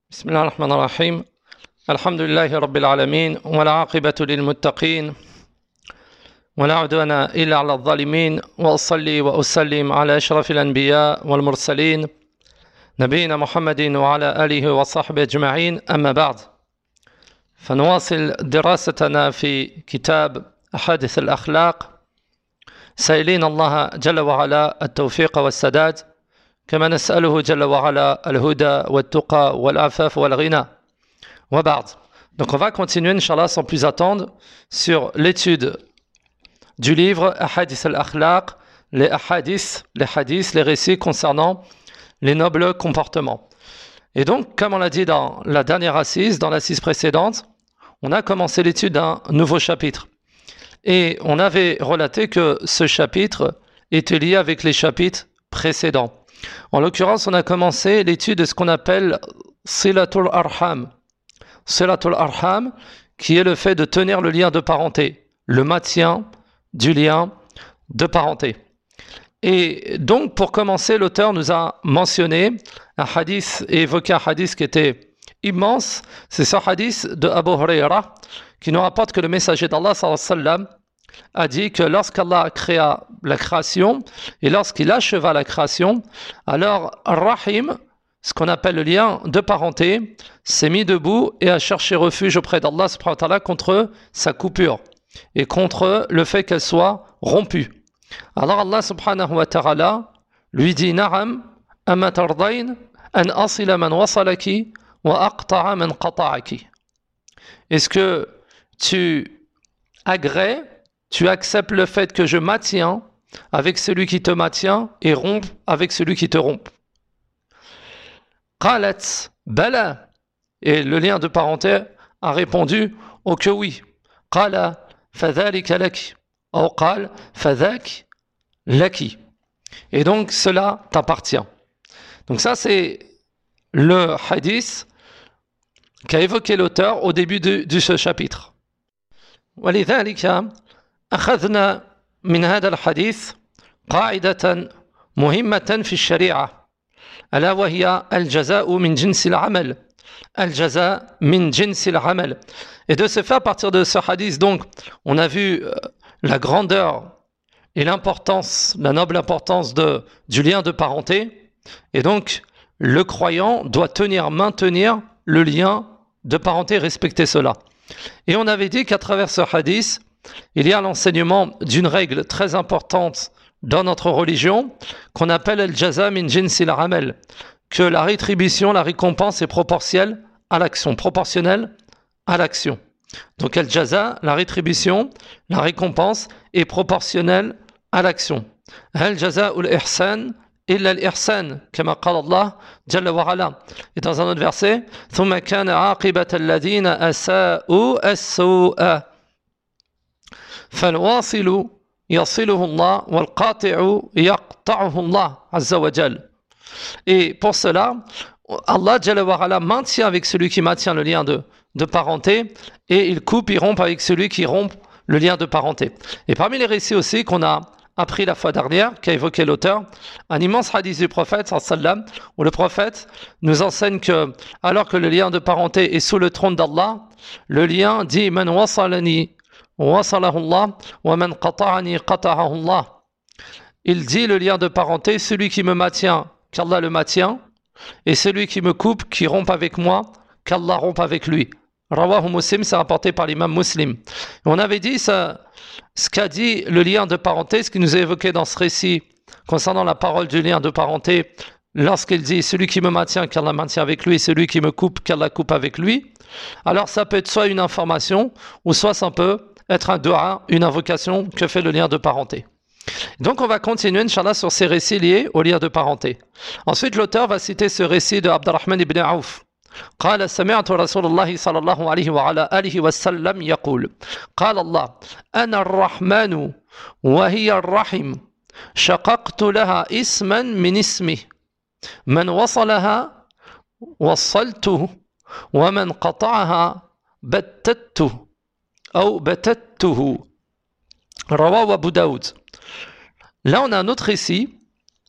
بسم الله الرحمن الرحيم الحمد لله رب العالمين والعاقبة للمتقين ولا عدوان إلا على الظالمين وأصلي وأسلم على أشرف الأنبياء والمرسلين نبينا محمد وعلى آله وصحبه أجمعين أما بعد فنواصل دراستنا في كتاب أحاديث الأخلاق سائلين الله جل وعلا التوفيق والسداد كما نسأله جل وعلا الهدى والتقى والعفاف والغنى وبعد. Donc on va continuer Inch'Allah sans plus attendre sur l'étude du livre Ahadith al-Akhlaq, les hadiths, les récits concernant les nobles comportements. Et donc, comme on l'a dit dans la dernière assise, dans l'assise précédente, on a commencé l'étude d'un nouveau chapitre. Et on avait relaté que ce chapitre était lié avec les chapitres précédents. En l'occurrence, on a commencé l'étude de ce qu'on appelle Silatul Arham. Silatul Arham, qui est le fait de tenir le lien de parenté, le maintien du lien de parenté. Et donc, pour commencer, l'auteur nous a mentionné un hadith et évoqué un hadith qui était immense. C'est ce hadith de Abu Huraira qui nous rapporte que le messager d'Allah sallallahu alayhi wa sallam a dit que lorsqu'Allah créa la création et lorsqu'il acheva la création, alors Rahim, ce qu'on appelle le lien de parenté, s'est mis debout et a cherché refuge auprès d'Allah subhanahu wa ta'ala contre sa coupure et contre le fait qu'elle soit rompue. Alors Allah subhanahu wa ta'ala lui dit Na'am, amma tardayn an asila man wasalaki wa aqta'a man qata'aki. Est-ce que tu agrées, tu acceptes le fait que je maintiens avec celui qui te maintient et rompt avec celui qui te rompt? Qalat bala. Et le lien de parenté a répondu oh que oui. Qala fadhalika laki. Ou qal fadhak laki. Et donc cela t'appartient. Donc ça c'est le hadith qu'a évoqué l'auteur au début de ce chapitre. ولذلك أخذنا من هذا الحديث قاعدة مهمة في الشريعة ألا وهي الجزاء من جنس العمل الجزاء من جنس العمل. Et de ce fait, à partir de ce hadith, donc, on a vu la grandeur et l'importance, la noble importance du lien de parenté. Et donc, le croyant doit maintenir le lien de parenté, respecter cela. Et on avait dit qu'à travers ce hadith, il y a l'enseignement d'une règle très importante dans notre religion qu'on appelle al-jaza min jinsil amal, que la rétribution, la récompense est proportionnelle à l'action, Donc al-jaza, la rétribution, la récompense est proportionnelle à l'action. Al-jaza ul-ihsan illa al-ihsan, kama qala Allah jalla wa ala. Et dans un autre verset, thumma kana aqibata alladhina asa'u as-su'a. فالواصل يصله الله والقاطع يقطعه الله عز وجل. Et pour cela, Allah Jalla wa Ala maintient avec celui qui maintient le lien de parenté et il coupe, il rompt avec celui qui rompt le lien de parenté. Et parmi les récits aussi qu'on a appris la fois dernière, qu'a évoqué l'auteur, un immense hadith du prophète sallam, où le prophète nous enseigne que alors que le lien de parenté est sous le trône d'Allah, le lien dit man wasalani wasalahullah wa man qata'ani qata'ahullah. Il dit le lien de parenté, celui qui me maintient, qu'Allah le maintient, et celui qui me coupe, qui rompt avec moi, qu'Allah rompt avec lui. Rawahu Muslim, c'est rapporté par l'imam Muslim. Et on avait dit ça, ce qu'a dit le lien de parenté, ce qui nous est évoqué dans ce récit concernant la parole du lien de parenté, lorsqu'il dit celui qui me maintient, qu'Allah maintient avec lui, et celui qui me coupe, qu'Allah coupe avec lui. Alors ça peut être soit une information, ou soit ça peut être un dua, une invocation que fait le lien de parenté. Donc on va continuer, Inch'Allah, sur ces récits liés au lien de parenté. Ensuite, l'auteur va citer ce récit de Abdurrahman ibn Auf. قال سمعت رسول الله صلى الله عليه وعلى آله وسلم يقول قال الله أنا الرحمن وهي الرحم شققت لها اسما من اسمه من وصلها وصلته ومن قطعها بتته أو بتته رواه أبو داود. Là on a un autre récit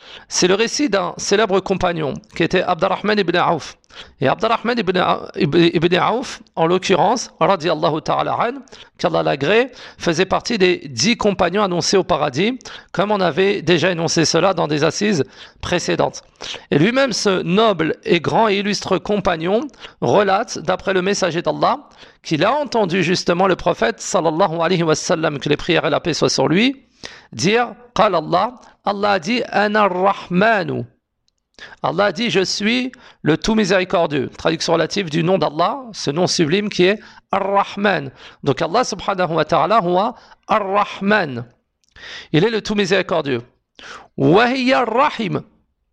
C'est le récit d'un célèbre compagnon qui était Abdurrahman ibn Auf. Et Abdurrahman ibn Auf, en l'occurrence, radiyallahu ta'ala an, qu'Allah l'agrée, faisait partie des 10 compagnons annoncés au paradis, comme on avait déjà énoncé cela dans des assises précédentes. Et lui-même, ce noble et grand et illustre compagnon, relate, d'après le messager d'Allah, qu'il a entendu justement le prophète, sallallahu alayhi wa sallam, que les prières et la paix soient sur lui, dire, qala Allah, Allah a dit, ana ar-Rahmanu. Allah a dit, je suis le tout miséricordieux. Traduction relative du nom d'Allah, ce nom sublime qui est Ar-Rahman. Donc Allah subhanahu wa ta'ala, huwa Ar-Rahman. Il est le tout miséricordieux. Wa hiya ar-Rahim.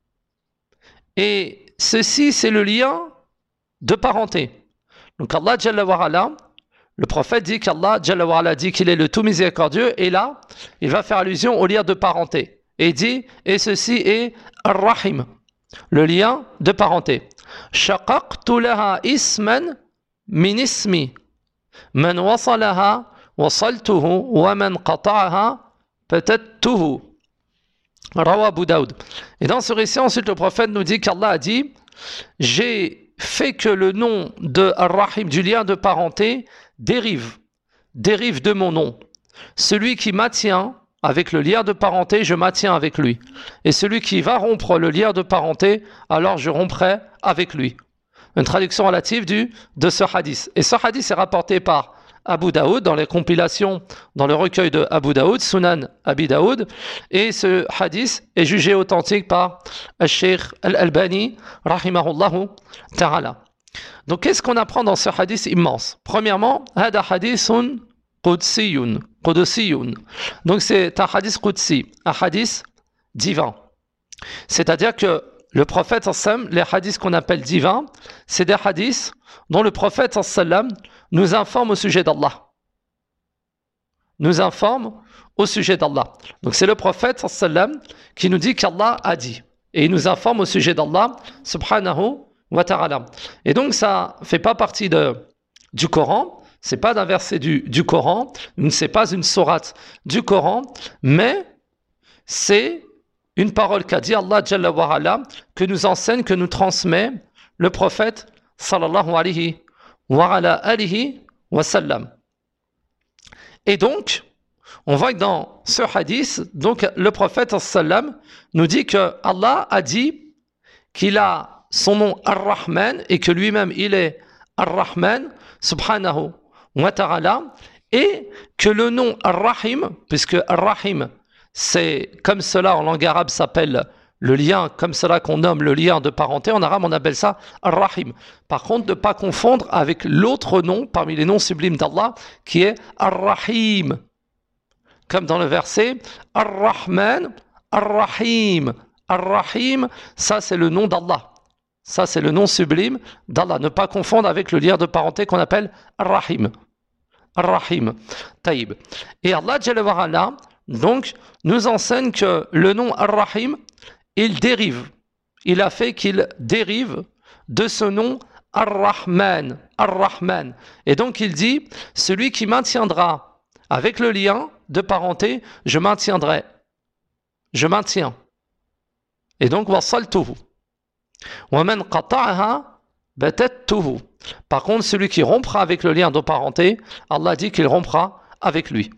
Et ceci, c'est le lien de parenté. Donc Allah Jalla wa Ala, le prophète dit qu'Allah Jalla wa Ala dit qu'il est le tout miséricordieux. Et là, il va faire allusion au lien de parenté. Et il dit, et ceci est Ar-Rahim. Le lien de parenté. Shaqaqtu laha isman min ismi. Man wasalaha wasaltuhu wa man qata'aha patattuhu. Rawa Abu Daoud. Et dans ce récit, ensuite, le prophète nous dit qu'Allah a dit, j'ai fait que le nom de Ar-Rahim, du lien de parenté, dérive de mon nom. Celui qui maintient avec le lien de parenté, je maintiens avec lui. Et celui qui va rompre le lien de parenté, alors je romprai avec lui. Une traduction relative de ce hadith. Et ce hadith est rapporté par Abu Daoud dans les compilations, dans le recueil de Abu Daoud, Sunan Abi Daoud. Et ce hadith est jugé authentique par Al-Sheikh Al-Albani, rahimahullahu ta'ala. Donc qu'est-ce qu'on apprend dans ce hadith immense? Premièrement, hada hadithun Qudsiyun. Donc c'est un hadith Qudsi, un hadith divin. C'est-à-dire que le prophète sallam, les hadiths qu'on appelle divins, c'est des hadiths dont le prophète sallam nous informe au sujet d'Allah. Nous informe au sujet d'Allah. Donc c'est le prophète sallam qui nous dit qu'Allah a dit. Et il nous informe au sujet d'Allah subhanahu wa ta'ala. Et donc ça ne fait pas partie du Coran. C'est pas d'un verset du Coran, c'est pas une sourate du Coran, mais c'est une parole qu'a dit Allah Jalla wa Ala, que nous enseigne, que nous transmet le prophète sallallahu alayhi wa ala alihi wa sallam. Et donc, on voit que dans ce hadith, donc le prophète sallam nous dit que Allah a dit qu'il a son nom Ar-Rahman et que lui-même il est Ar-Rahman subhanahu wa ta'ala, et que le nom Ar-Rahim, puisque Ar-Rahim, c'est comme cela en langue arabe s'appelle le lien, comme cela qu'on nomme le lien de parenté, en arabe on appelle ça Ar-Rahim. Par contre, ne pas confondre avec l'autre nom parmi les noms sublimes d'Allah qui est Ar-Rahim. Comme dans le verset Ar-Rahman, Ar-Rahim. Ar-Rahim, ça c'est le nom d'Allah. Ça, c'est le nom sublime d'Allah. Ne pas confondre avec le lien de parenté qu'on appelle Ar-Rahim. Ar-Rahim. Taïb. Et Allah Jalla wa Ala, donc, nous enseigne que le nom Ar-Rahim, il dérive. Il a fait qu'il dérive de ce nom Ar-Rahman. Ar-Rahman. Et donc, il dit, celui qui maintiendra avec le lien de parenté, je maintiendrai. Je maintiens. Et donc, wasaltuhu. وَمَنْ قَطَعَهَا بَتَتُّهُ. Par contre, celui qui rompra avec le lien de parenté, Allah dit qu'il rompra avec lui.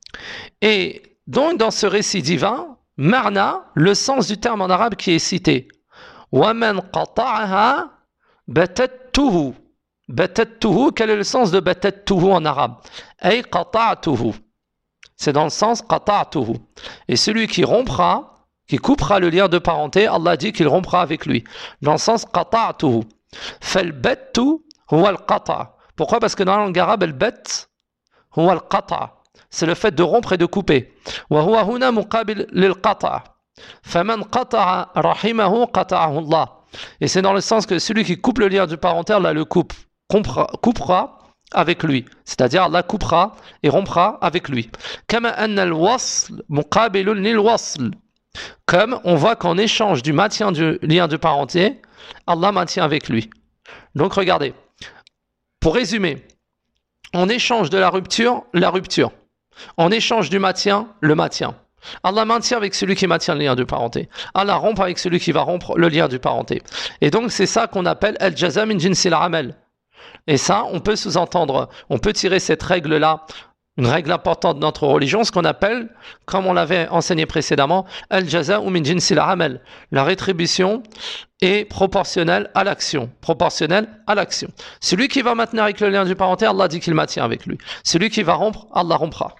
Et donc, dans ce récit divin, marna, le sens du terme en arabe qui est cité. وَمَنْ قَطَعَهَا بَتَتُّهُ. بَتَتُّهُ, quel est le sens de بَتَتُّهُ en arabe? أي قَطَعْتُهُ. C'est dans le sens قَطَعْتُهُ. Et celui qui rompra, qui coupera le lien de parenté, Allah dit qu'il rompra avec lui. Dans le sens qata'tuhu. Fal-battu huwa al-qata'. Pourquoi? Parce que dans la langue arabe, al-batt huwa al-qata'. C'est le fait de rompre et de couper. Wa huwa huna muqabil lil-qata'. Faman qata'a rahimahu qata'ahu Allah. Et c'est dans le sens que celui qui coupe le lien de parenté, Allah le coupera avec lui. C'est-à-dire Allah coupera et rompra avec lui. Kama anna al-wasl muqabilun lil-wasl. Comme on voit qu'en échange du maintien du lien de parenté, Allah maintient avec lui. Donc regardez, pour résumer, en échange de la rupture, la rupture. En échange du maintien, le maintien. Allah maintient avec celui qui maintient le lien de parenté. Allah rompt avec celui qui va rompre le lien de parenté. Et donc c'est ça qu'on appelle al-jaza min jinsil amal. Et ça, on peut sous-entendre, on peut tirer cette règle-là, une règle importante de notre religion, ce qu'on appelle, comme on l'avait enseigné précédemment, al-jaza ou min jinsil amal. La rétribution est proportionnelle à l'action. Proportionnelle à l'action. Celui qui va maintenir avec le lien du parenté, Allah dit qu'il maintient avec lui. Celui qui va rompre, Allah rompra.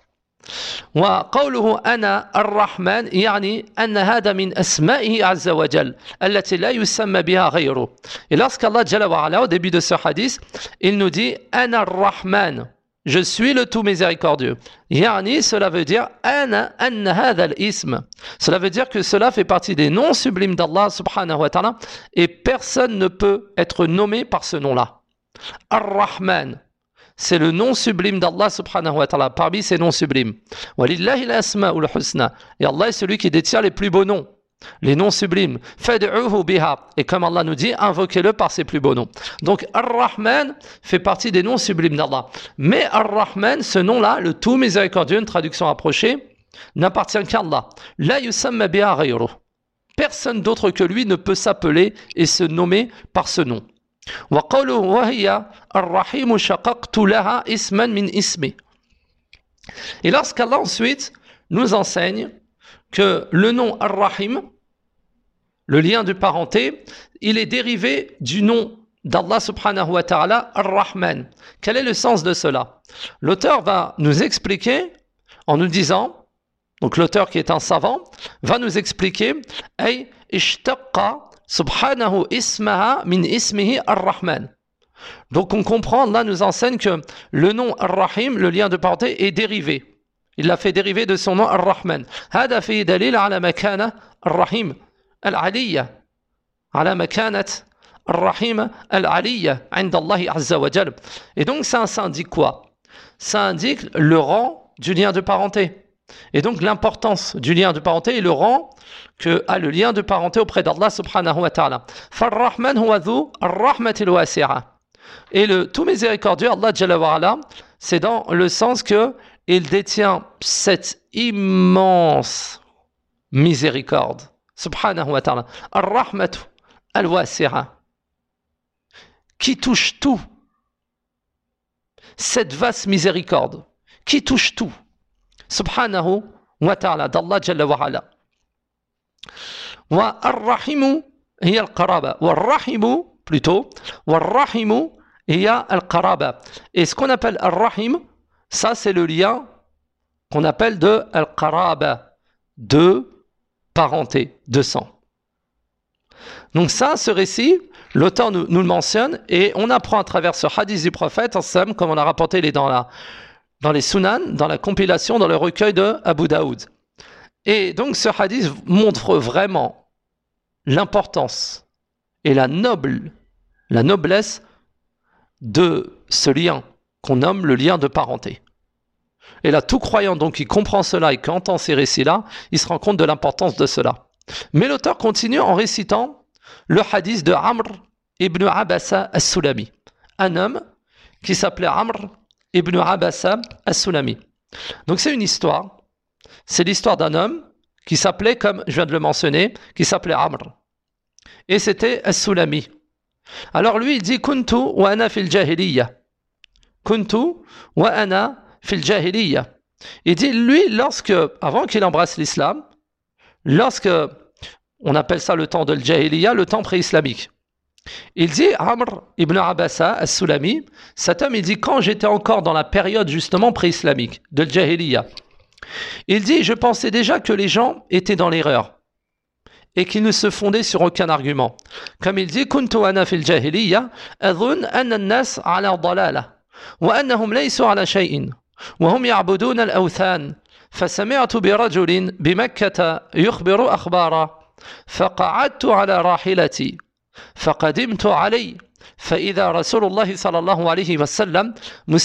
وقوله أنا الرحمن يعني أن هذا من أسمائه عز وجل التي لا يسمى بها غيره. Et lorsqu'Allah Jalla wa Ala, au début de ce hadith, il nous dit أنا الرحمن, je suis le tout miséricordieux. يعني, cela veut dire أنا أن هذا الاسم. Cela veut dire que cela fait partie des noms sublimes d'Allah subhanahu wa ta'ala et personne ne peut être nommé par ce nom-là. Ar-Rahman, c'est le nom sublime d'Allah subhanahu wa ta'ala, parmi ces noms sublimes. Walillahi al-asma'ul husna. Et Allah est celui qui détient les plus beaux noms, les noms sublimes. Fad'uhu biha. Et comme Allah nous dit, invoquez-le par ses plus beaux noms. Donc Ar-Rahman fait partie des noms sublimes d'Allah. Mais Ar-Rahman, ce nom-là, le tout miséricordieux, une traduction approchée, n'appartient qu'à Allah. La yusamma biha ghayruh. Personne d'autre que lui ne peut s'appeler et se nommer par ce nom. وقوله وهي الرحيم شققت لها اسما من اسمي. Et lorsqu'Allah ensuite nous enseigne que le nom Ar-Rahim, le lien de parenté, il est dérivé du nom d'Allah subhanahu wa ta'ala, Ar-Rahman. Quel est le sens de cela? L'auteur va nous expliquer en nous disant, donc l'auteur qui est un savant, va nous expliquer ay ishtaqqa subhanahu ismaha min ismihi ar-Rahman. Donc on comprend, Allah nous enseigne que le nom Ar-Rahim, le lien de parenté, est dérivé. Il l'a fait dériver de son nom Ar-Rahman. هذا في دليل على مكانة الرحيم العلية على مكانة الرحيم العلية عند الله عز وجل. Et donc ça indique quoi? Ça indique le rang du lien de parenté. Et donc l'importance du lien de parenté et le rang que a le lien de parenté auprès d'Allah subhanahu wa ta'ala. فَالرَّحْمَنْ هُوَ ذُو الرَّحْمَةِ الْوَاسِعَةِ. Et le tout miséricordieux, Allah Jalla wa Ala, c'est dans le sens que il détient cette immense miséricorde. Subhanahu wa ta'ala. Ar-Rahmatu al-Wasi'a. Qui touche tout. Cette vaste miséricorde. Qui touche tout. Subhanahu wa ta'ala, d'Allah Jalla wa Ala. Wa ar-Rahimu hiya al-Qaraba. Wa ar-Rahimu, plutôt, wa ar-Rahimu hiya al-Qaraba. Et ce qu'on appelle ar-Rahim, ça c'est le lien qu'on appelle de al-Qaraba, de parenté, de sang. Donc ça, ce récit, l'auteur nous le mentionne et on apprend à travers ce hadith du prophète, comme on a rapporté dans les Sunan, dans la compilation, dans le recueil de Abu Daoud. Et donc ce hadith montre vraiment l'importance et la noblesse de ce lien qu'on nomme le lien de parenté. Et là, tout croyant donc qui comprend cela et qui entend ces récits-là, il se rend compte de l'importance de cela. Mais l'auteur continue en récitant le hadith de Amr ibn Abasa as-Sulami, un homme qui s'appelait Amr ibn Abasa as-Sulami. Donc c'est une histoire. C'est l'histoire d'un homme qui s'appelait, comme je viens de le mentionner, qui s'appelait Amr. Et c'était as-Sulami. Alors lui, il dit Kuntu wa ana fil jahiliya. Kuntu wa ana fil jahiliya. Il dit, lui, avant qu'il embrasse l'islam, on appelle ça le temps de l'Jahiliya, le temps pré-islamique. Il dit, Amr ibn Abasa as-Sulami, cet homme, il dit, quand j'étais encore dans la période justement pré-islamique, de l'Jahiliya, il dit, je pensais déjà que les gens étaient dans l'erreur et qu'ils ne se fondaient sur aucun argument. Comme il dit, Kuntu ana fil jahiliya, adhun anna an-nas ala dalala, wa annahum laysu ala shay'in, wa hum ya'budun al-awthan, فسمعت برجل بمكة يخبر أخبارا فقعدت على راحلتي فقدمت علي فإذا رسول الله صلى الله عليه وسلم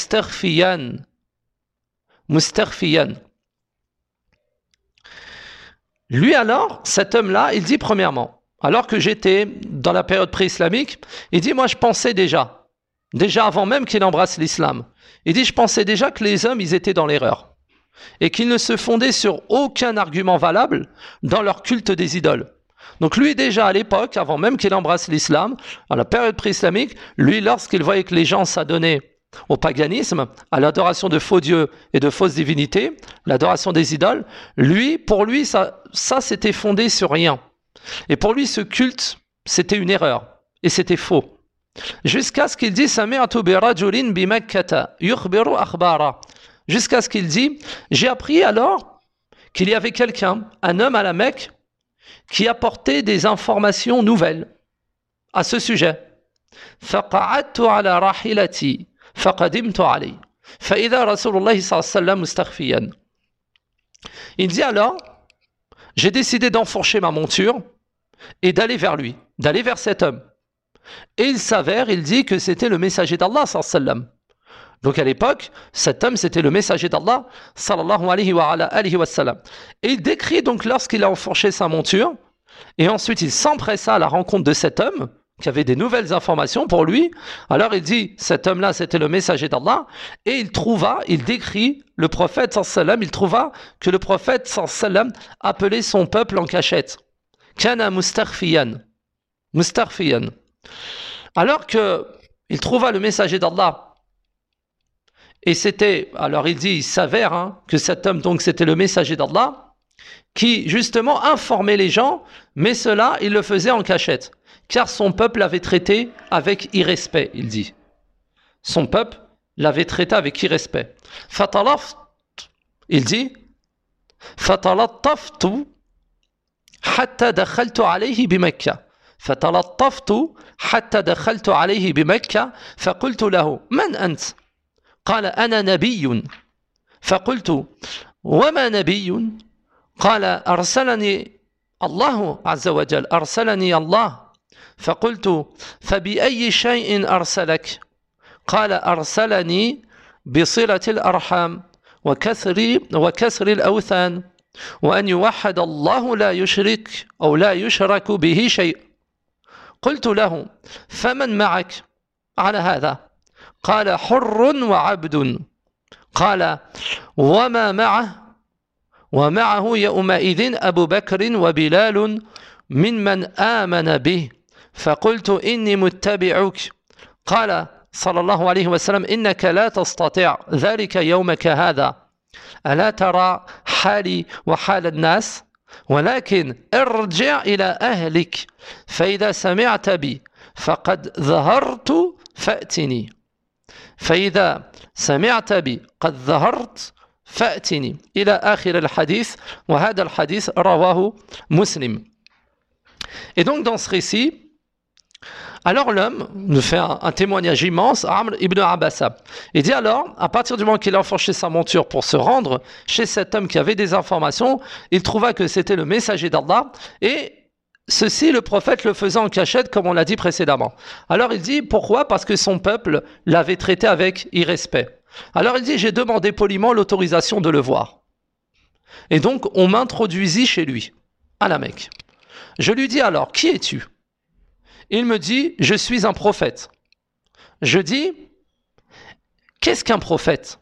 مستخفيا. Lui alors, cet homme-là, il dit premièrement, alors que j'étais dans la période pré-islamique, il dit, moi je pensais déjà avant même qu'il embrasse l'islam, il dit, je pensais déjà que les hommes, ils étaient dans l'erreur. et qu'ils ne se fondaient sur aucun argument valable dans leur culte des idoles. Donc lui déjà à l'époque, avant même qu'il embrasse l'islam, à la période pré-islamique, lui lorsqu'il voyait que les gens s'adonnaient au paganisme, à l'adoration de faux dieux et de fausses divinités, l'adoration des idoles, pour lui ça c'était fondé sur rien. Et pour lui ce culte c'était une erreur et c'était faux. Jusqu'à ce qu'il dise Sami'tu bi rajulin bi Makkata yukhbiru akhbara. Jusqu'à ce qu'il dit j'ai appris alors qu'il y avait quelqu'un, un homme à la Mecque, qui apportait des informations nouvelles à ce sujet. فقعدت على راحلتي فقدمت عليه فإذا رسول الله صلى الله عليه وسلم مستخفيا. Il dit alors, j'ai décidé d'enfourcher ma monture et d'aller vers lui, d'aller vers cet homme. Et il s'avère, il dit que c'était le messager d'Allah sallallahu alayhi wa sallam. Donc à l'époque, cet homme c'était le messager d'Allah sallallahu alayhi wa sallam. Et il décrit donc lorsqu'il a enfourché sa monture, et ensuite il s'empressa à la rencontre de cet homme, qui avait des nouvelles informations pour lui. Alors il dit, cet homme-là c'était le messager d'Allah, et il décrit le prophète sallallahu alayhi wa sallam, il trouva que le prophète sallallahu alayhi wa sallam appelait son peuple en cachette. Kana mustarfiyan. Mustarfiyan. Alors qu'il trouva le messager d'Allah, et c'était, alors il s'avère que cet homme, donc c'était le messager d'Allah, qui justement informait les gens, mais cela, il le faisait en cachette, car son peuple l'avait traité avec irrespect, il dit. Son peuple l'avait traité avec irrespect. Il dit, فَتَلَطَّفْتُ حَتَّى دَخَلْتُ عَلَيْهِ بِمَكَّةِ فَتَلَطَّفْتُ حَتَّى دَخَلْتُ عَلَيْهِ بِمَكَّةِ فَقُلْتُ لَهُ مَنْ أَنْتَ؟ قال أنا نبي. فقلت وما نبي؟ قال أرسلني الله عز وجل أرسلني الله. فقلت فبأي شيء أرسلك؟ قال أرسلني بصلة الأرحام وكسر الأوثان وأن يوحد الله لا يشرك أو لا يشرك به شيء. قلت له فمن معك على هذا؟ قال حر وعبد. قال وما معه؟ ومعه يومئذ أبو بكر وبلال ممن آمن به. فقلت إني متبعك. قال صلى الله عليه وسلم إنك لا تستطيع ذلك يومك هذا. ألا ترى حالي وحال الناس؟ ولكن ارجع إلى أهلك فإذا سمعت بي فقد ظهرت فأتني. فإذا سمعت بي قد ظهرت فأتني إلى آخر الحديث. وهذا الحديث رواه مسلم. Et donc dans ce récit, alors l'homme nous fait un témoignage immense, Amr ibn Abasa. Il dit alors, à partir du moment qu'il a enfourché sa monture pour se rendre chez cet homme qui avait des informations, il trouva que c'était le messager d'Allah, et ceci, le prophète le faisait en cachette, comme on l'a dit précédemment. Alors il dit, pourquoi? Parce que son peuple l'avait traité avec irrespect. Alors il dit, j'ai demandé poliment l'autorisation de le voir. Et donc, on m'introduisit chez lui, à la Mecque. Je lui dis alors, qui es-tu? Il me dit, je suis un prophète. Je dis, qu'est-ce qu'un prophète?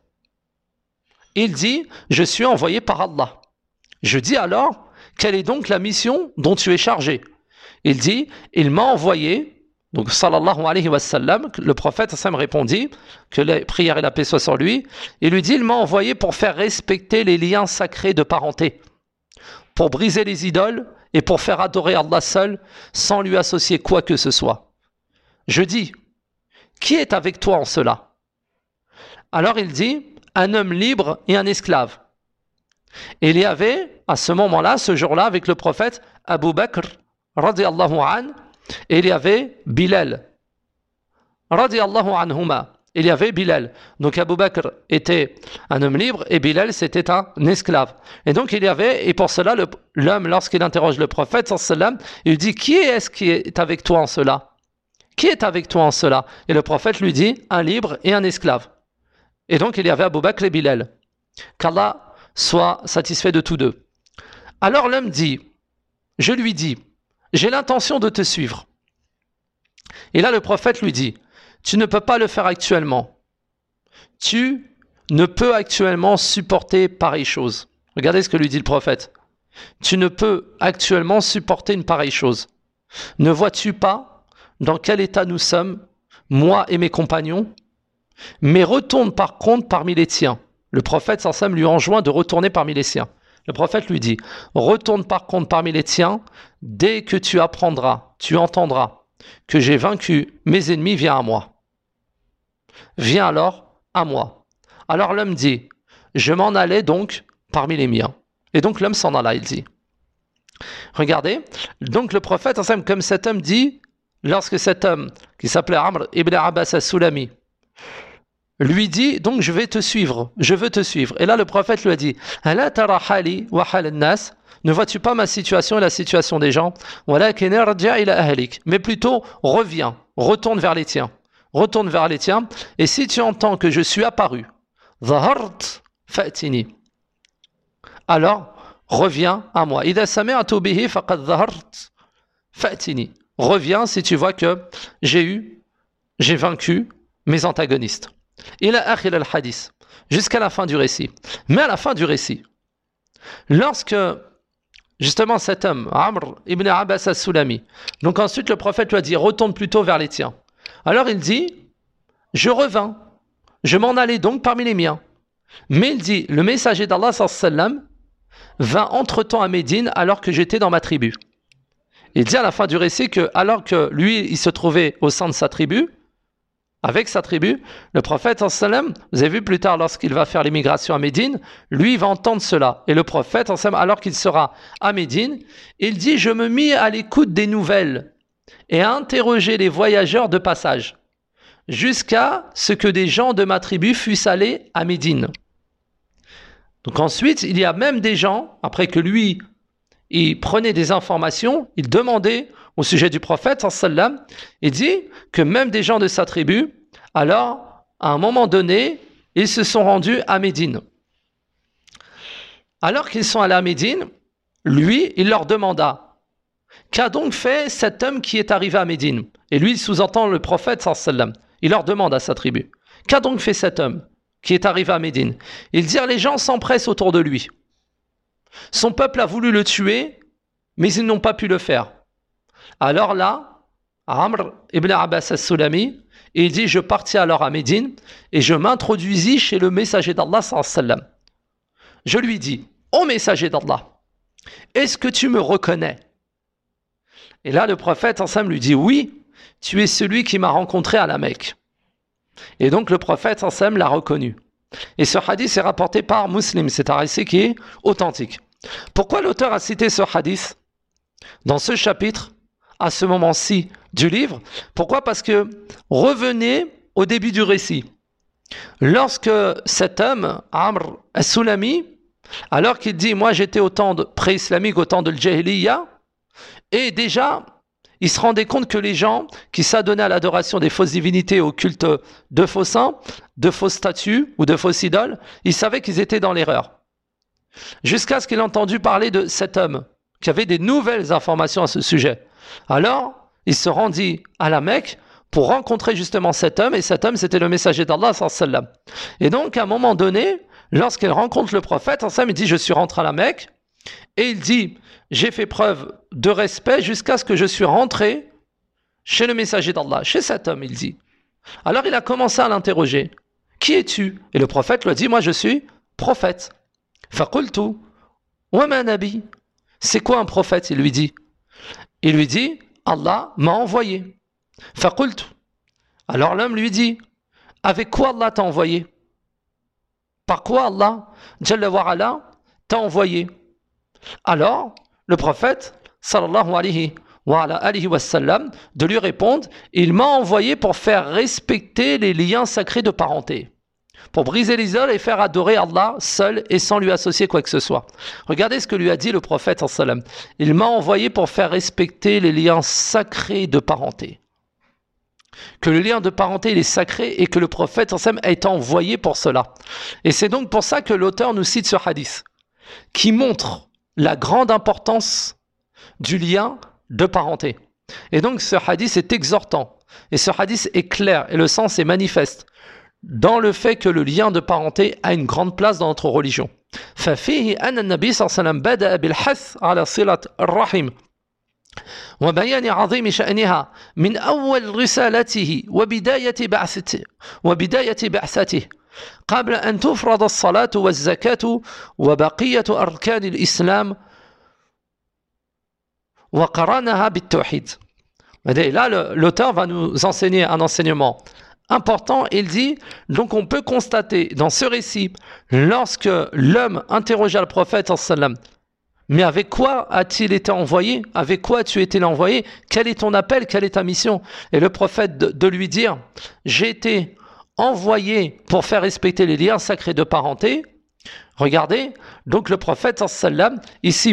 Il dit, je suis envoyé par Allah. Je dis alors, quelle est donc la mission dont tu es chargé? Il dit, il m'a envoyé, donc sallallahu alayhi wa sallam, le prophète Hassan répondit, que la prière et la paix soient sur lui, il lui dit, il m'a envoyé pour faire respecter les liens sacrés de parenté, pour briser les idoles et pour faire adorer Allah seul, sans lui associer quoi que ce soit. Je dis, qui est avec toi en cela? Alors il dit, un homme libre et un esclave. Et il y avait, à ce moment-là, ce jour-là, avec le prophète, Abu Bakr, radiyallahu an, et il y avait Bilal, radiyallahu anhuma. Il y avait Bilal. Donc Abu Bakr était un homme libre et Bilal c'était un esclave. Et donc il y avait, et pour cela, l'homme, lorsqu'il interroge le prophète, sallam, il dit, qui est-ce qui est avec toi en cela? Qui est avec toi en cela? Et le prophète lui dit, un libre et un esclave. Et donc il y avait Abu Bakr et Bilal. Qu'Allah soit satisfait de tous deux. Alors l'homme dit, je lui dis, j'ai l'intention de te suivre. Et là le prophète lui dit, tu ne peux pas le faire actuellement. Tu ne peut actuellement supporter pareille chose. Regardez ce que lui dit le prophète. Tu ne peux actuellement supporter une pareille chose. Ne vois-tu pas dans quel état nous sommes, moi et mes compagnons? Mais retourne par contre parmi les tiens. Le prophète Sarsam lui enjoint de retourner parmi les siens. Le prophète lui dit, retourne par contre parmi les tiens, dès que tu apprendras, tu entendras que j'ai vaincu mes ennemis, viens à moi. Viens alors à moi. Alors l'homme dit, je m'en allais donc parmi les miens. Et donc l'homme s'en alla, il dit. Regardez, donc le prophète, comme cet homme dit, lorsque cet homme, qui s'appelait Amr ibn Abbas as-Sulami, lui dit, donc je vais te suivre, je veux te suivre. Et là le prophète lui a dit, ala tara hali wa hal an-nas, ne vois-tu pas ma situation et la situation des gens? Walakin irji' ila ahlik, mais plutôt reviens, retourne vers les tiens. Retourne vers les tiens, et si tu entends que je suis apparu, dhahart fa'tini, alors reviens à moi. Idha sami'tu bihi faqad dhahart fa'tini. Reviens si tu vois que j'ai vaincu mes antagonistes. Ila akhir al-hadith, jusqu'à la fin du récit. Mais à la fin du récit, lorsque justement cet homme, Amr ibn Abbas as-Sulami, donc ensuite le prophète lui a dit, retourne plutôt vers les tiens. Alors il dit, je revins, je m'en allais donc parmi les miens. Mais il dit, le messager d'Allah sallam vint entre-temps à Médine alors que j'étais dans ma tribu. Il dit à la fin du récit que alors que lui, il se trouvait au sein de sa tribu, avec sa tribu, le prophète sallam, vous avez vu plus tard lorsqu'il va faire l'immigration à Médine, lui il va entendre cela. Et le prophète sallam, alors qu'il sera à Médine, il dit, je me mis à l'écoute des nouvelles et à interroger les voyageurs de passage, jusqu'à ce que des gens de ma tribu fussent allés à Médine. Donc ensuite, il y a même des gens, après que lui, il prenait des informations, il demandait au sujet du prophète, sallam, il dit que même des gens de sa tribu, alors, à un moment donné, ils se sont rendus à Médine. Alors qu'ils sont allés à Médine, lui, il leur demanda, qu'a donc fait cet homme qui est arrivé à Médine? Et lui, il sous-entend le prophète, sallam. Il leur demande à sa tribu, qu'a donc fait cet homme qui est arrivé à Médine? Ils dirent, les gens s'empressent autour de lui. Son peuple a voulu le tuer, mais ils n'ont pas pu le faire. Alors là, Amr ibn Abbas as-Sulami, il dit, je partis alors à Médine et je m'introduisis chez le messager d'Allah sallam. Je lui dis, ô messager d'Allah, est-ce que tu me reconnais? Et là, le prophète sallam lui dit, oui, tu es celui qui m'a rencontré à la Mecque. Et donc le prophète sallam l'a reconnu. Et ce hadith est rapporté par Muslim, c'est un récit qui est authentique. Pourquoi l'auteur a cité ce hadith dans ce chapitre, à ce moment-ci du livre? Pourquoi? Parce que revenez au début du récit. Lorsque cet homme, Amr as-Sulami, alors qu'il dit, moi j'étais au temps pré-islamique, au temps de l'Jahiliya, et déjà, il se rendait compte que les gens qui s'adonnaient à l'adoration des fausses divinités, au culte de faux saints, de fausses statues ou de fausses idoles, il savait qu'ils étaient dans l'erreur. Jusqu'à ce qu'il ait entendu parler de cet homme, qui avait des nouvelles informations à ce sujet. Alors, il se rendit à la Mecque pour rencontrer justement cet homme, et cet homme, c'était le messager d'Allah, sallam. Et donc, à un moment donné, lorsqu'il rencontre le prophète, il dit, je suis rentré à la Mecque, et il dit, j'ai fait preuve de respect jusqu'à ce que je suis rentré chez le messager d'Allah, chez cet homme, il dit. Alors il a commencé à l'interroger. Qui es-tu? Et le prophète lui a dit, moi je suis prophète. Faqultu wa ma nabi. C'est quoi un prophète? Il lui dit. Il lui dit, Allah m'a envoyé. Faqultu. Alors l'homme lui dit, avec quoi Allah t'a envoyé? Par quoi Allah, Jalla wa ala, t'a envoyé? Alors, le prophète, sallallahu alayhi wa sallam, de lui répondre, il m'a envoyé pour faire respecter les liens sacrés de parenté, pour briser les idoles et faire adorer Allah seul et sans lui associer quoi que ce soit. Regardez ce que lui a dit le prophète, sallam. Il m'a envoyé pour faire respecter les liens sacrés de parenté. Que le lien de parenté il est sacré et que le prophète, sallam, a été envoyé pour cela. Et c'est donc pour ça que l'auteur nous cite ce hadith, qui montre la grande importance du lien de parenté. Et donc ce hadith est exhortant, et ce hadith est clair, et le sens est manifeste. dans le fait que le lien de parenté a une grande place dans notre religion. ففيه أن النبي صلى الله عليه وسلم بدأ بالحث على صلة الرحم وبيان عظيم شأنها من أول رسالته وبداية بعثته قبل أن تفرض الصلاة والزكاة وبقية أركان الإسلام وقرنها بالتوحيد. Et là, l'auteur va nous enseigner un enseignement important. Il dit, donc on peut constater dans ce récit, lorsque l'homme interrogea le prophète, mais avec quoi a-t-il été envoyé? Avec quoi as-tu été envoyé? Quel est ton appel? Quelle est ta mission? Et le prophète de lui dire, j'ai été envoyé pour faire respecter les liens sacrés de parenté. Regardez, donc le prophète ici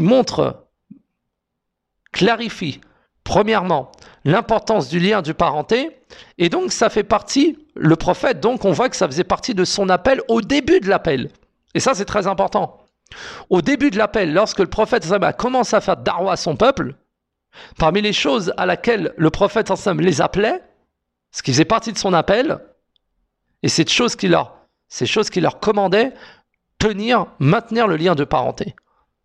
clarifie premièrement l'importance du lien du parenté, et donc ça fait partie, le prophète, donc on voit que ça faisait partie de son appel au début de l'appel. Et ça c'est très important. Au début de l'appel, lorsque le prophète a commencé à faire darwa à son peuple, parmi les choses à laquelle le prophète les appelait, ce qui faisait partie de son appel, et ces choses qui leur commandaient, maintenir le lien de parenté.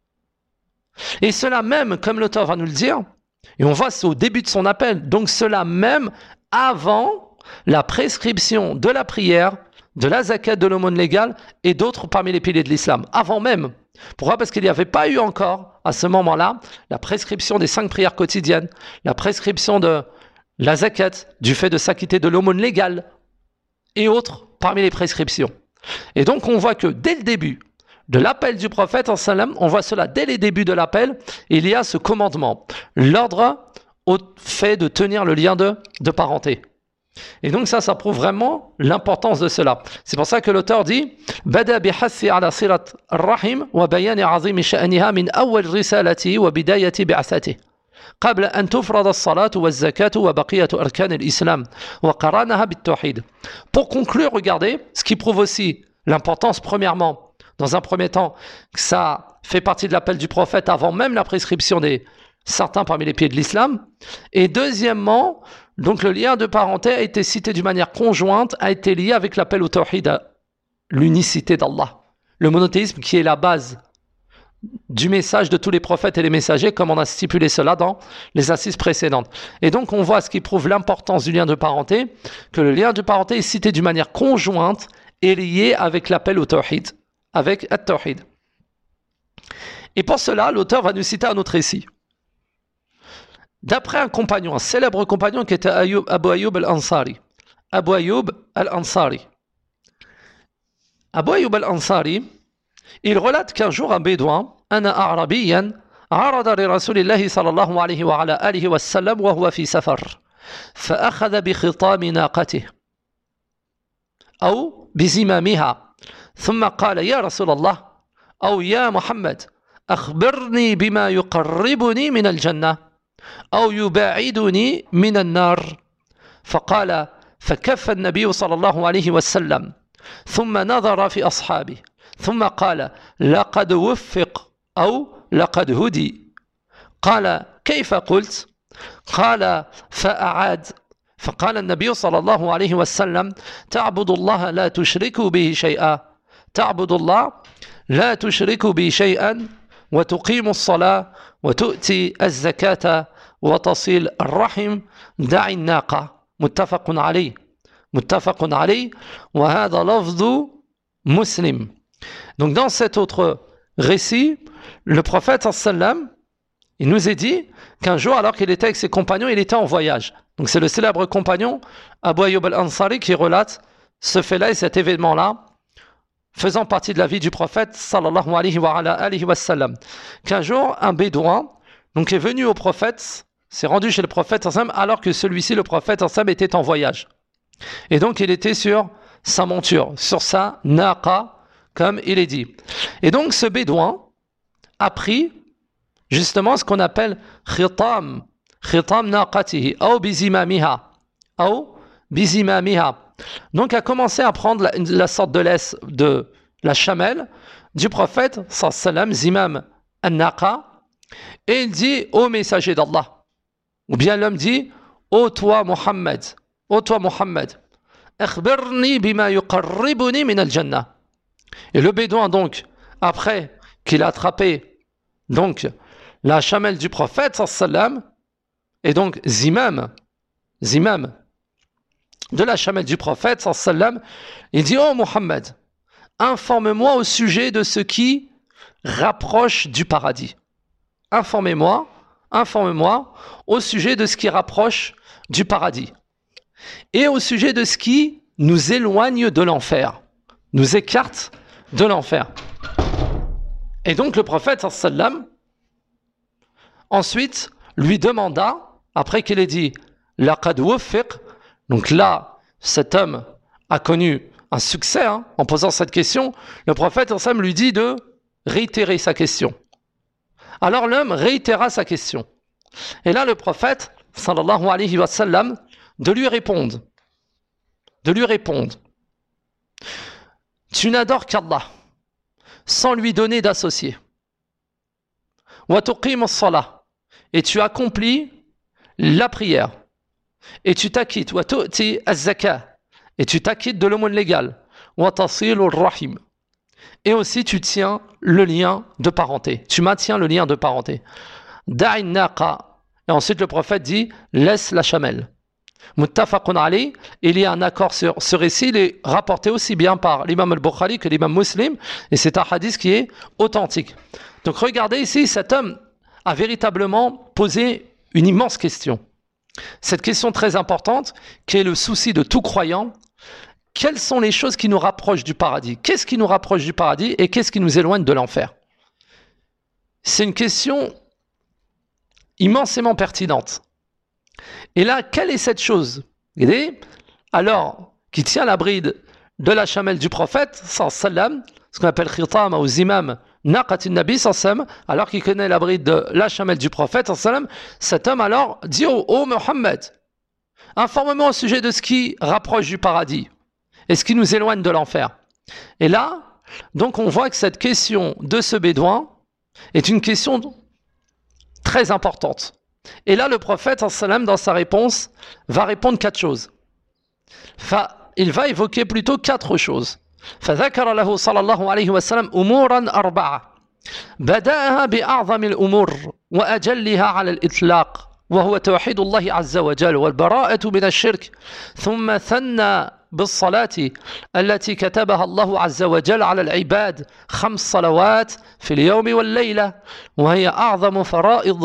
Et cela même, comme l'auteur va nous le dire, et on voit c'est au début de son appel, donc cela même avant la prescription de la prière, de la zakat, de l'aumône légale et d'autres parmi les piliers de l'islam. Avant même. Pourquoi? Parce qu'il n'y avait pas eu encore, à ce moment-là, la prescription des 5 prières quotidiennes, la prescription de la zakat, du fait de s'acquitter de l'aumône légale et autres parmi les prescriptions. Et donc on voit que dès le début de l'appel du prophète, on voit cela dès les débuts de l'appel, il y a ce commandement, l'ordre au fait de tenir le lien de parenté. Et donc ça prouve vraiment l'importance de cela. C'est pour ça que l'auteur dit Bada bihassi ala silat ar-rahim wa bayani azimi sha'niha min awwal risalati wa bidayati bi'athati قبل أن تفرض الصلاة والزكاة وبقية أركان الإسلام وقرنها بالتوحيد. Pour conclure, regardez, ce qui prouve aussi l'importance, premièrement, dans un premier temps, que ça fait partie de l'appel du prophète avant même la prescription des certains parmi les pieds de l'islam. Et deuxièmement, donc le lien de parenté a été cité d'une manière conjointe, a été lié avec l'appel au tawhid, à l'unicité d'Allah. Le monothéisme qui est la base du message de tous les prophètes et les messagers, comme on a stipulé cela dans les assises précédentes. Et donc on voit ce qui prouve l'importance du lien de parenté, que le lien de parenté est cité d'une manière conjointe et lié avec l'appel au tawhid, avec at-tawhid. Et pour cela, l'auteur va nous citer un autre récit. D'après un compagnon, un célèbre compagnon qui était Abu Ayyub al-Ansari. Abu Ayyub al-Ansari. Abu Ayyub al-Ansari, il relate qu'un jour un bédouin, un arabiyan, عرض لرسول الله صلى الله عليه وعلى آله وسلم وهو في سفر فأخذ بخطام ناقته أو بزمامها ثم قال يا رسول الله أو يا محمد أخبرني بما يقربني من الجنة أو يباعدني من النار فقال فكف النبي صلى الله عليه وسلم ثم نظر في أصحابه ثم قال لقد وفق أو لقد هدي قال كيف قلت قال فأعاد فقال النبي صلى الله عليه وسلم تعبد الله لا تشرك به شيئا تعبد الله لا تشرك به شيئا وتقيم الصلاة وتؤتي الزكاة وتصل الرحم دع الناقة متفق عليه وهذا لفظ مسلم. Donc dans cet autre récit, le prophète sallam, il nous est dit qu'un jour, alors qu'il était avec ses compagnons, il était en voyage. Donc c'est le célèbre compagnon Abu Ayyub al-Ansari qui relate ce fait-là et cet événement-là, faisant partie de la vie du prophète sallallahu alayhi wa sallam. Qu'un jour, un bédouin donc est venu au prophète, s'est rendu chez le prophète sallam, alors que celui-ci, le prophète sallam, était en voyage. Et donc il était sur sa monture, sur sa naqa, comme il est dit. Et donc ce bédouin a pris justement ce qu'on appelle khitam naqatihi ou bizimamiha. Donc a commencé à prendre la sorte de laisse de la chamelle du prophète sallam, zimam an-naqa, et il dit ô messager d'Allah, ou bien l'homme dit ô toi Muhammad, akhbirni bima yuqarribuni min al-jannah. Et le bédouin donc, après qu'il a attrapé donc la chamelle du prophète sallam, et donc zimam de la chamelle du prophète sallam, il dit: oh Muhammad, informe-moi au sujet de ce qui rapproche du paradis. Informez-moi au sujet de ce qui rapproche du paradis et au sujet de ce qui nous éloigne de l'enfer, nous écarte de l'enfer. Et donc le prophète sallam ensuite lui demanda, après qu'il ait dit laqad wuffiq, donc là cet homme a connu un succès en posant cette question, le prophète sallam lui dit de réitérer sa question. Alors l'homme réitéra sa question. Et là le prophète sallallahu alayhi wa sallam de lui répondre. Tu n'adores qu'Allah sans lui donner d'associé. Wa tuqim as-salah, et tu accomplis la prière. Et tu t'acquittes, wa tu'ti az-zakah, et tu t'acquittes de l'aumône légale. Wa tasilu ar-rahim, et aussi tu tiens le lien de parenté. Tu maintiens le lien de parenté. Da'in naqa, et ensuite le prophète dit laisse la chamelle. Muttafaqun alayh, il y a un accord sur ce récit, il est rapporté aussi bien par l'imam al-Bukhari que l'imam Muslim, et c'est un hadith qui est authentique. Donc regardez ici, cet homme a véritablement posé une immense question. Cette question très importante, qui est le souci de tout croyant: quelles sont les choses qui nous rapprochent du paradis? Qu'est-ce qui nous rapproche du paradis et qu'est-ce qui nous éloigne de l'enfer? C'est une question immensément pertinente. Et là, quelle est cette chose? Alors, qui tient la bride de la chamelle du prophète, sallam, ce qu'on appelle khitam ou zimam naqatin nabi, sallam, alors qu'il connaît la bride de la chamelle du prophète, sallam, cet homme alors dit: oh Muhammad, informe-moi au sujet de ce qui rapproche du paradis et ce qui nous éloigne de l'enfer. Et là, donc on voit que cette question de ce bédouin est une question très importante. Et là, le prophète, dans sa réponse, va répondre 4 choses. Il va évoquer plutôt 4 choses. فذكر له صلى الله عليه وسلم أمورا 4 بدأها بأعظم الأمور وأجلها على الإطلاق وهو توحيد الله عز وجل والبراءة من الشرك ثم ثنى بالصلاة التي كتبها الله عز وجل على العباد 5 صلوات في اليوم والليلة وهي أعظم فرائض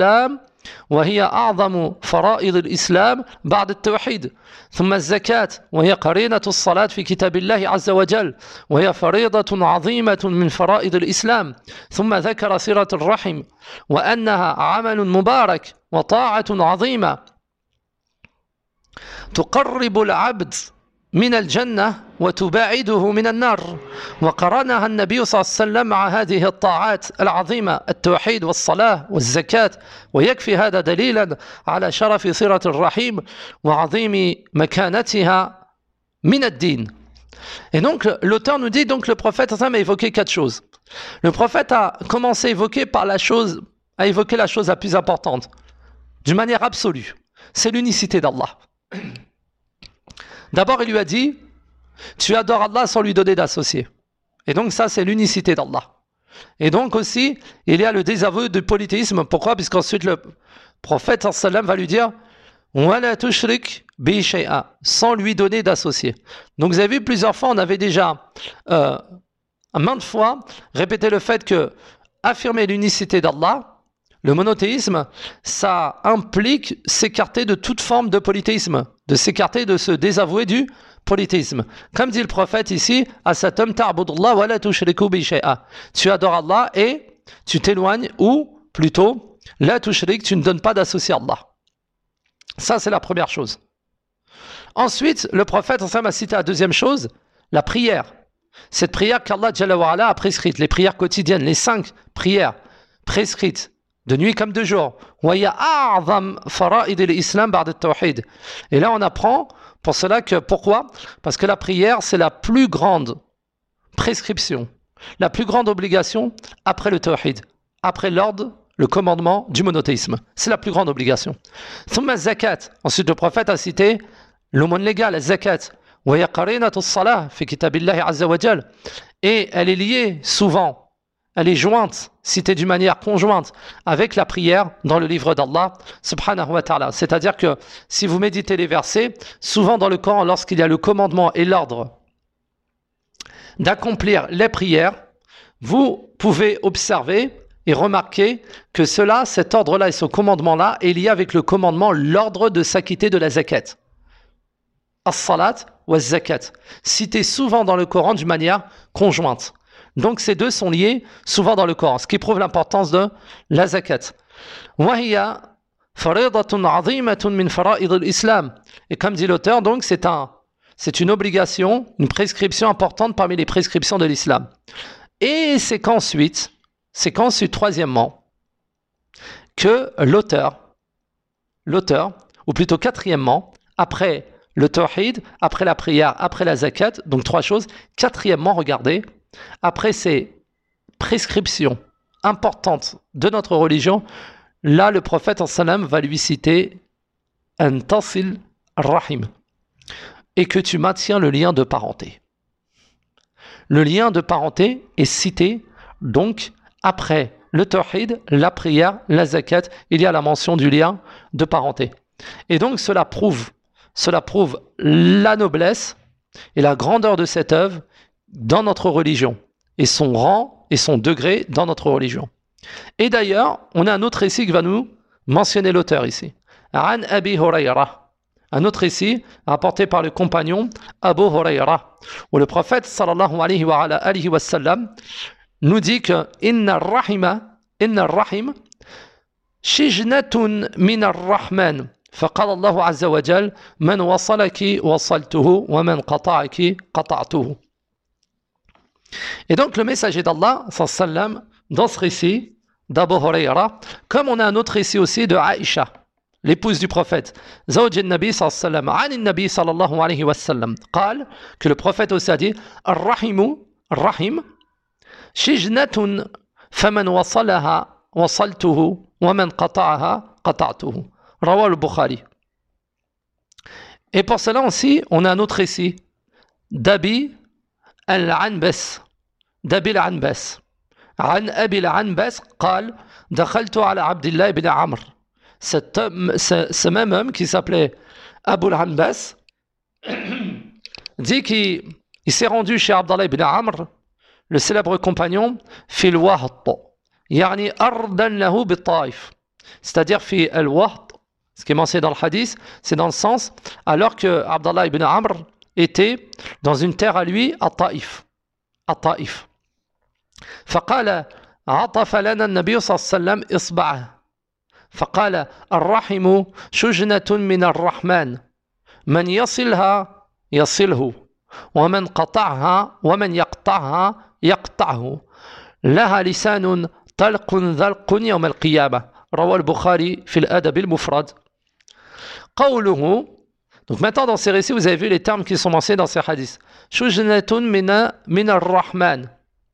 الإسلام بعد التوحيد ثم الزكاة وهي قرينة الصلاة في كتاب الله عز وجل وهي فريضة عظيمة من فرائض الإسلام ثم ذكر صلة الرحم وأنها عمل مبارك وطاعة عظيمة تقرب العبد من الجنة وتباعده من النار وقرنها النبي صلى الله عليه وسلم مع هذه الطاعات العظيمة التوحيد والصلاة والزكاة ويكفي هذا دليلا على شرف صلة الرحم وعظيم مكانتها من الدين. Et donc l'auteur nous dit, donc le prophète a évoqué 4 choses. Le prophète a commencé à évoquer la chose la plus importante d'une manière absolue, c'est l'unicité d'Allah. D'abord, il lui a dit: tu adores Allah sans lui donner d'associé. Et donc ça, c'est l'unicité d'Allah. Et donc aussi, il y a le désaveu du polythéisme. Pourquoi? Puisqu'ensuite le prophète sallam va lui dire: wala tushrik bi shay'a, sans lui donner d'associé. Donc vous avez vu, plusieurs fois, on avait déjà maintes fois répété le fait que affirmer l'unicité d'Allah, le monothéisme, ça implique s'écarter de toute forme de polythéisme, de s'écarter, de se désavouer du polythéisme. Comme dit le prophète ici à cet homme: ta'budullah wa la tushriku bi shay'a. Tu adores Allah et tu t'éloignes, ou plutôt, la tushrik, tu ne donnes pas d'associé à Allah. Ça, c'est la première chose. Ensuite, le prophète a cité la deuxième chose, la prière. Cette prière qu'Allah Jalla wa Ala a prescrite, les prières quotidiennes, les 5 prières prescrites, de nuit comme de jour. Et là, on apprend pour cela que, pourquoi? Parce que la prière, c'est la plus grande prescription, la plus grande obligation après le tawhid, après l'ordre, le commandement du monothéisme. C'est la plus grande obligation. Thumma zakat. Ensuite, le prophète a cité l'aumône légale, la zakat. وهي قرينة الصلاة في كتاب الله عز وجل. Et elle est liée souvent, elle est jointe, citée d'une manière conjointe avec la prière dans le livre d'Allah subhanahu wa ta'ala. C'est-à-dire que si vous méditez les versets, souvent dans le Coran, lorsqu'il y a le commandement et l'ordre d'accomplir les prières, vous pouvez observer et remarquer que cet ordre-là et ce commandement-là est lié avec le commandement, l'ordre de s'acquitter de la zakat. As-salat wa zakat, cité souvent dans le Coran d'une manière conjointe. Donc ces deux sont liés souvent dans le Coran, ce qui prouve l'importance de la zakat. وَهِيَ فَرِيضَةٌ عَظِيمَةٌ مِنْ فَرَائِضِ الْإِسْلَامِ. Et comme dit l'auteur, donc c'est une obligation, une prescription importante parmi les prescriptions de l'islam. Et c'est qu'ensuite, troisièmement, que l'auteur, ou plutôt quatrièmement, après le tawhid, après la prière, après la zakat, donc trois choses. Quatrièmement, regardez, après ces prescriptions importantes de notre religion, là le prophète sallam va lui citer un tasil rahim, et que tu maintiens le lien de parenté. Le lien de parenté est cité donc après le tawhid, la prière, la zakat, il y a la mention du lien de parenté. Et donc cela prouve la noblesse et la grandeur de cette œuvre dans notre religion, et son rang et son degré dans notre religion. Et d'ailleurs, on a un autre récit qui va nous mentionner l'auteur ici. An Abi Hurayra, un autre récit rapporté par le compagnon Abu Hurayra, où le prophète sallallahu alayhi wa sallam nous dit que inna rahim shijnatun min ar-rahman. فقال الله عز وجل من وصلك وصلته ومن قطعك قطعته. Et donc le messager d'Allah sallam, dans ce récit d'Abu Hurayra, comme on a un autre récit aussi de Aïcha, l'épouse du prophète, zawj al-nabi sallam, an al-nabi sallallahu alayhi wa sallam, قال, que le prophète aussi a dit rahim shijnatun faman wasalaha wasaltuhu waman qata'aha qata'tuhu. Rawah al-Bukhari. Et pour cela aussi, on a un autre récit d'Abi al-Anbas. عن أبي العنبس قال دخلت على عبد الله بن عمرو. Ce même homme qui s'appelait Abu al-Anbas dit qu'il s'est rendu chez Abdallah ibn Amr, le célèbre compagnon, في الوهط يعني أرضا له بالطائف, c'est-à-dire في الوهط. Ce qui est mentionné dans le hadith, c'est dans le sens, alors que Abdallah ibn Amr était dans une terre à lui, à Taïf. فقال عطف لنا النبي صلى الله عليه وسلم إصبعه فقال الرحم شجنة من الرحمن من يصلها يصله ومن قطعها ومن يقطعها يقطعه لها لسان طلق ذلق يوم القيامة. رواه البخاري في الأدب المفرد. قوله. Donc maintenant dans ces récits vous avez vu les termes qui sont mentionnés dans ces hadiths. شجنة من الرحمن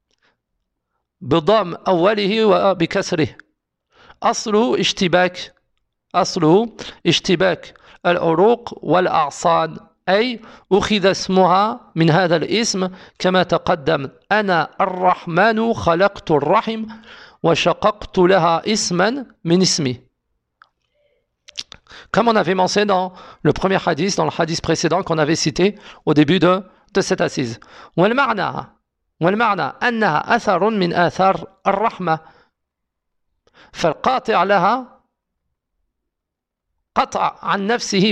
بضم أوله وبكسره. أصله اشتباك العروق والأعصان, أي أخذ اسمها من هذا الاسم كما تقدم أنا الرحمن خلقت الرحم وشققت لها اسما من اسمي. Comme on avait mentionné dans le premier hadith, dans le hadith précédent qu'on avait cité au début de cette assise. والمعنى أنها أثر من آثار الرحمة فالقاطع لها قطع عن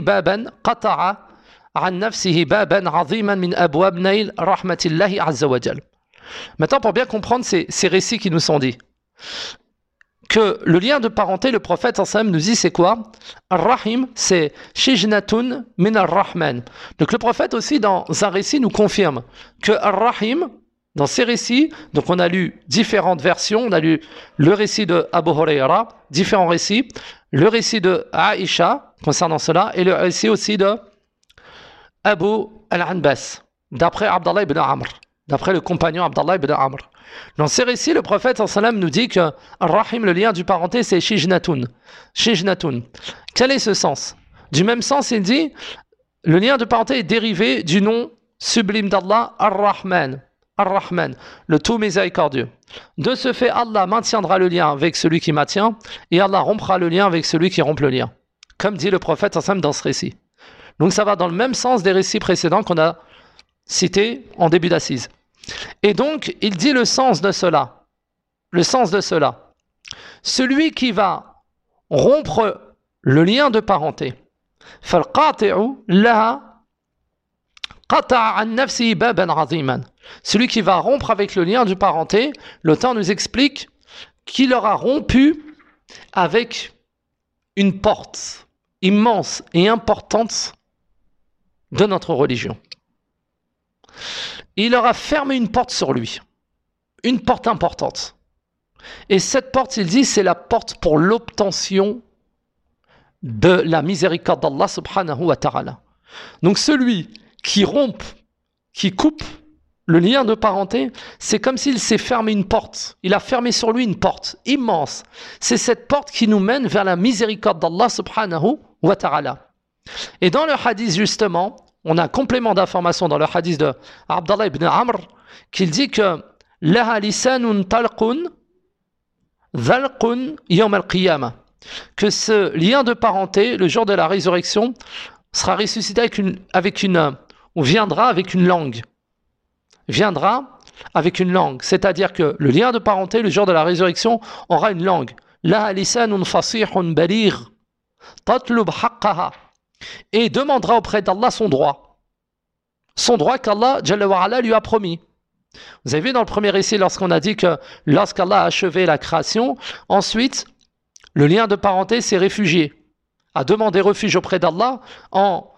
نفسه بابا عظيما من أبواب نيل رحمة الله عز وجل. Maintenant, pour bien comprendre ces récits qui nous sont dits, que le lien de parenté, le prophète sallam nous dit c'est quoi? Ar-Rahim, c'est Shijnatun min ar-Rahman. Donc le prophète aussi dans un récit nous confirme que Ar-Rahim, dans ces récits, donc on a lu différentes versions, on a lu le récit de Abu Hurayra, différents récits, le récit de Aïcha concernant cela, et le récit aussi de Abu al-Anbas, d'après Abdallah ibn Amr, d'après le compagnon Abdallah ibn Amr. Dans ces récits, le prophète sallam nous dit que Ar-Rahim, le lien du parenté, c'est Shijnatun. Quel est ce sens? Du même sens, il dit Le lien de parenté est dérivé du nom sublime d'Allah, Ar-Rahman. Ar-Rahman, le tout miséricordieux. De ce fait, Allah maintiendra le lien avec celui qui maintient et Allah rompra le lien avec celui qui rompt le lien. Comme dit le prophète dans ce récit. Donc ça va dans le même sens des récits précédents qu'on a cités en début d'assise. Et donc, il dit le sens de cela. Le sens de cela. Celui qui va rompre le lien de parenté, celui qui va rompre avec le lien de parenté, l'auteur nous explique qu'il aura rompu avec une porte immense et importante de notre religion. Il aura fermé une porte sur lui, une porte importante. Et cette porte, il dit, c'est la porte pour l'obtention de la miséricorde d'Allah subhanahu wa ta'ala. Donc celui qui rompt, qui coupe le lien de parenté, c'est comme s'il s'est fermé une porte. Il a fermé sur lui une porte immense. C'est cette porte qui nous mène vers la miséricorde d'Allah subhanahu wa ta'ala. Et dans le hadith justement, on a un complément d'information dans le hadith de Abdallah ibn Amr, qu'il dit que « Laha lisanun talqun dhalqun yawm al-qiyamah » que ce lien de parenté, le jour de la résurrection, sera ressuscité ou viendra avec une langue. Viendra avec une langue. C'est-à-dire que le lien de parenté, le jour de la résurrection, aura une langue. Laha lisanun fasihun baligh tatlub haqqaha. Et demandera auprès d'Allah son droit. Son droit qu'Allah Jalla wa Ala lui a promis. Vous avez vu dans le premier récit, lorsqu'on a dit que lorsqu'Allah a achevé la création, ensuite, le lien de parenté s'est réfugié, a demandé refuge auprès d'Allah en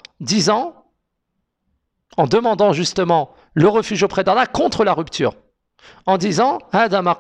demandant justement le refuge auprès d'Allah contre la rupture. En disant, et Allah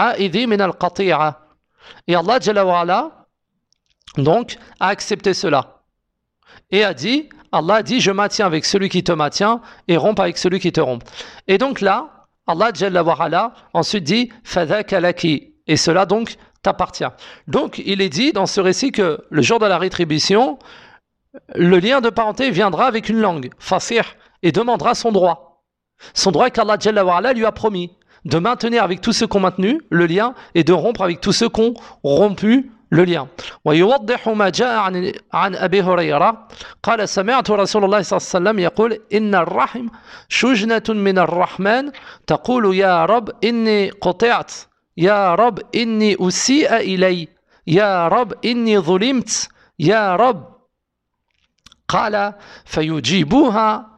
Jalla wa Ala, donc, a accepté cela. Et Allah a dit, je maintiens avec celui qui te maintient et rompt avec celui qui te rompt. Et donc là, Allah Jalla wa Ala ensuite dit, fadhaka laki. Et cela donc t'appartient. Donc il est dit dans ce récit que le jour de la rétribution, le lien de parenté viendra avec une langue, fasih, et demandera son droit. Son droit qu'Allah Jalla wa Ala lui a promis, de maintenir avec tous ceux qui ont maintenu le lien et de rompre avec tous ceux qui ont rompu le lien. ويوضح ما جاء عن أبي هريرة قال سمعت رسول الله صلى الله عليه وسلم يقول إن الرحم شجنة من الرحمن تقول يا رب إني قطعت يا رب إني أسيء إلي يا رب إني ظلمت يا رب قال فيجيبوها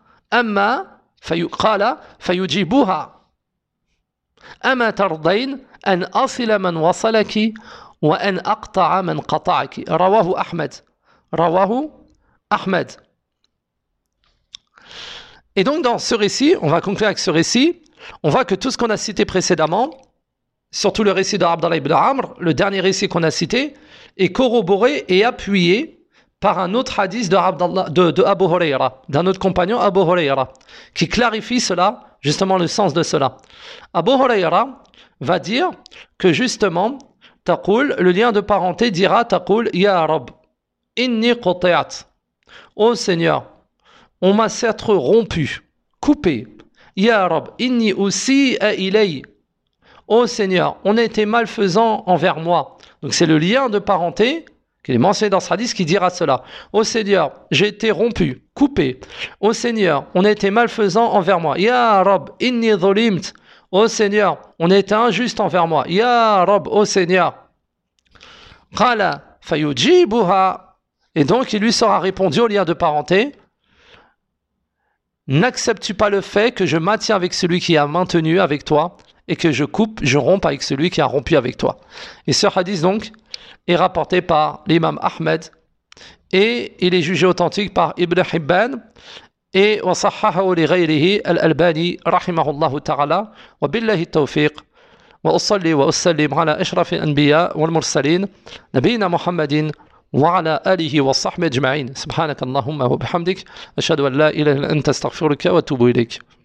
أما ترضين أن أصل من وصلك وأن أقطع من قطعك رواه أحمد. Et donc dans ce récit, on va conclure avec ce récit, on voit que tout ce qu'on a cité précédemment, surtout le récit d'Abdallah ibn Amr, le dernier récit qu'on a cité, est corroboré et appuyé par un autre hadith de Abu Hurayra, d'un autre compagnon, Abu Hurayra, qui clarifie cela, justement le sens de cela. Abu Hurayra va dire que justement, taqul, le lien de parenté dira taqul, ya Rab, inni quti'at. Ô Seigneur, on m'a certes rompu, coupé. Ya Rab, inni usi'a ilay. Ô Seigneur, on a été malfaisant envers moi. Donc c'est le lien de parenté qui est mentionné dans ce hadith qui dira cela. Ô Seigneur, j'ai été rompu, coupé. Ô Seigneur, on a été malfaisant envers moi. Ya Rab, inni zulimt. Ô Seigneur, on a été injuste envers moi. Ya Rab, ô Seigneur. Qala fayujibuha. Et donc il lui sera répondu au lien de parenté. N'acceptes-tu pas le fait que je maintiens avec celui qui a maintenu avec toi et que je rompe avec celui qui a rompu avec toi. Et ce hadith donc est rapporté par l'imam Ahmed et il est jugé authentique par Ibn Hibban et وصححه لغيره الألباني رحمه الله تعالى وبالله التوفيق وأصلي وأسلم على أشرف الأنبياء والمرسلين نبينا محمد وعلى آله وصحبه أجمعين سبحانك اللهم وبحمدك أشهد أن لا إله إلا أنت أستغفرك وأتوب إليك